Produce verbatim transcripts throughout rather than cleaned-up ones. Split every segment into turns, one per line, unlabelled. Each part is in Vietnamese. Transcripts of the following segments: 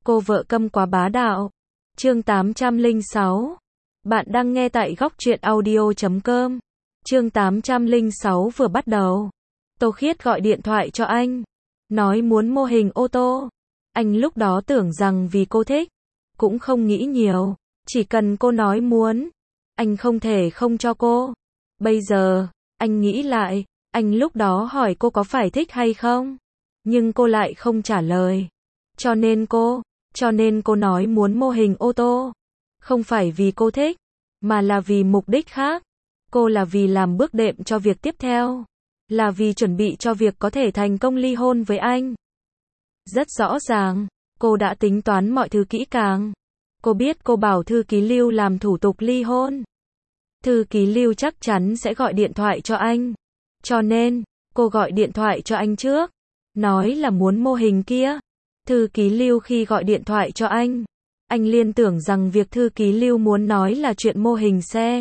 Cô vợ câm quá bá đạo. Chương tám trăm lẻ sáu. Bạn đang nghe tại góc truyện audio chấm com. Chương tám trăm lẻ sáu vừa bắt đầu. Tô Khiết gọi điện thoại cho anh, nói muốn mô hình ô tô. Anh lúc đó tưởng rằng vì cô thích, cũng không nghĩ nhiều, chỉ cần cô nói muốn, anh không thể không cho cô. Bây giờ, anh nghĩ lại, anh lúc đó hỏi cô có phải thích hay không, nhưng cô lại không trả lời. Cho nên cô, cho nên cô nói muốn mô hình ô tô. Không phải vì cô thích, mà là vì mục đích khác. Cô là vì làm bước đệm cho việc tiếp theo. Là vì chuẩn bị cho việc có thể thành công ly hôn với anh. Rất rõ ràng, cô đã tính toán mọi thứ kỹ càng. Cô biết cô bảo thư ký Lưu làm thủ tục ly hôn. Thư ký Lưu chắc chắn sẽ gọi điện thoại cho anh. Cho nên, cô gọi điện thoại cho anh trước, nói là muốn mô hình kia. Thư ký Lưu khi gọi điện thoại cho anh, anh liên tưởng rằng việc thư ký Lưu muốn nói là chuyện mô hình xe.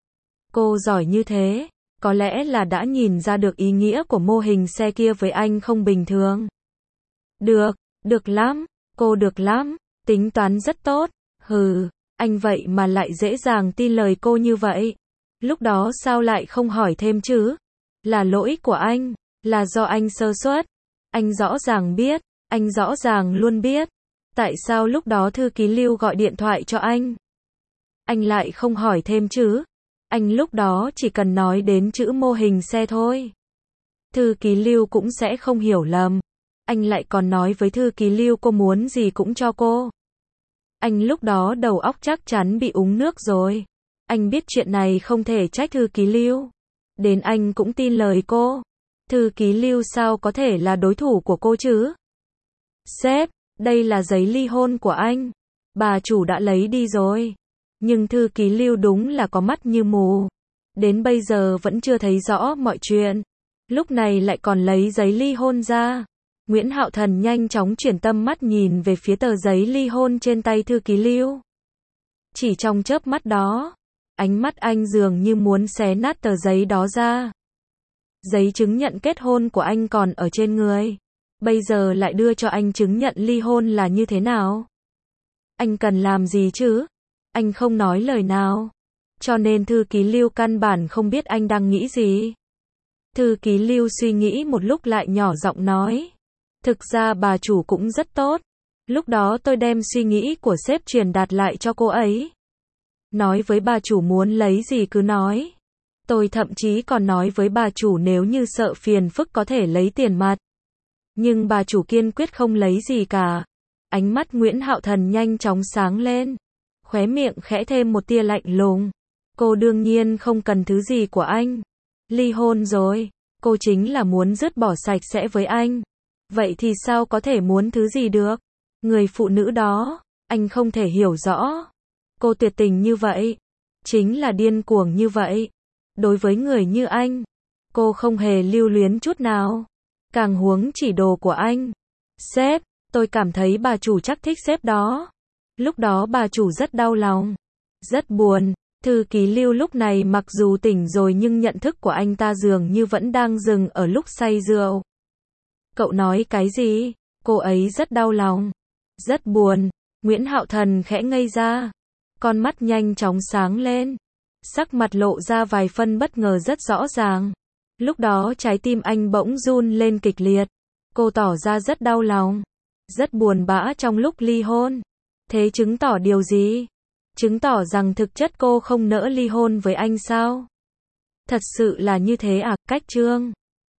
Cô giỏi như thế, có lẽ là đã nhìn ra được ý nghĩa của mô hình xe kia với anh không bình thường. Được, được lắm, cô được lắm, tính toán rất tốt. Hừ, anh vậy mà lại dễ dàng tin lời cô như vậy. Lúc đó sao lại không hỏi thêm chứ? Là lỗi của anh, là do anh sơ suất. Anh rõ ràng biết, anh rõ ràng luôn biết. Tại sao lúc đó thư ký Lưu gọi điện thoại cho anh? Anh lại không hỏi thêm chứ? Anh lúc đó chỉ cần nói đến chữ mô hình xe thôi. Thư ký Lưu cũng sẽ không hiểu lầm. Anh lại còn nói với thư ký Lưu cô muốn gì cũng cho cô. Anh lúc đó đầu óc chắc chắn bị uống nước rồi. Anh biết chuyện này không thể trách thư ký Lưu. Đến anh cũng tin lời cô. Thư ký Lưu sao có thể là đối thủ của cô chứ? Sếp, đây là giấy ly hôn của anh. Bà chủ đã lấy đi rồi. Nhưng thư ký Lưu đúng là có mắt như mù. Đến bây giờ vẫn chưa thấy rõ mọi chuyện. Lúc này lại còn lấy giấy ly hôn ra. Nguyễn Hạo Thần nhanh chóng chuyển tâm mắt nhìn về phía tờ giấy ly hôn trên tay thư ký Lưu. Chỉ trong chớp mắt đó, ánh mắt anh dường như muốn xé nát tờ giấy đó ra. Giấy chứng nhận kết hôn của anh còn ở trên người. Bây giờ lại đưa cho anh chứng nhận ly hôn là như thế nào? Anh cần làm gì chứ? Anh không nói lời nào. Cho nên thư ký Lưu căn bản không biết anh đang nghĩ gì. Thư ký Lưu suy nghĩ một lúc lại nhỏ giọng nói. Thực ra bà chủ cũng rất tốt. Lúc đó tôi đem suy nghĩ của sếp truyền đạt lại cho cô ấy. Nói với bà chủ muốn lấy gì cứ nói. Tôi thậm chí còn nói với bà chủ nếu như sợ phiền phức có thể lấy tiền mặt. Nhưng bà chủ kiên quyết không lấy gì cả. Ánh mắt Nguyễn Hạo Thần nhanh chóng sáng lên. Khóe miệng khẽ thêm một tia lạnh lùng. Cô đương nhiên không cần thứ gì của anh. Ly hôn rồi. Cô chính là muốn dứt bỏ sạch sẽ với anh. Vậy thì sao có thể muốn thứ gì được? Người phụ nữ đó, anh không thể hiểu rõ. Cô tuyệt tình như vậy. Chính là điên cuồng như vậy. Đối với người như anh, cô không hề lưu luyến chút nào. Càng huống chỉ đồ của anh. Sếp, tôi cảm thấy bà chủ chắc thích sếp đó. Lúc đó bà chủ rất đau lòng. Rất buồn. Thư ký Lưu lúc này mặc dù tỉnh rồi nhưng nhận thức của anh ta dường như vẫn đang dừng ở lúc say rượu. Cậu nói cái gì? Cô ấy rất đau lòng. Rất buồn. Nguyễn Hạo Thần khẽ ngây ra. Con mắt nhanh chóng sáng lên. Sắc mặt lộ ra vài phân bất ngờ rất rõ ràng. Lúc đó trái tim anh bỗng run lên kịch liệt. Cô tỏ ra rất đau lòng. Rất buồn bã trong lúc ly hôn. Thế chứng tỏ điều gì? Chứng tỏ rằng thực chất cô không nỡ ly hôn với anh sao? Thật sự là như thế à? Cách Trương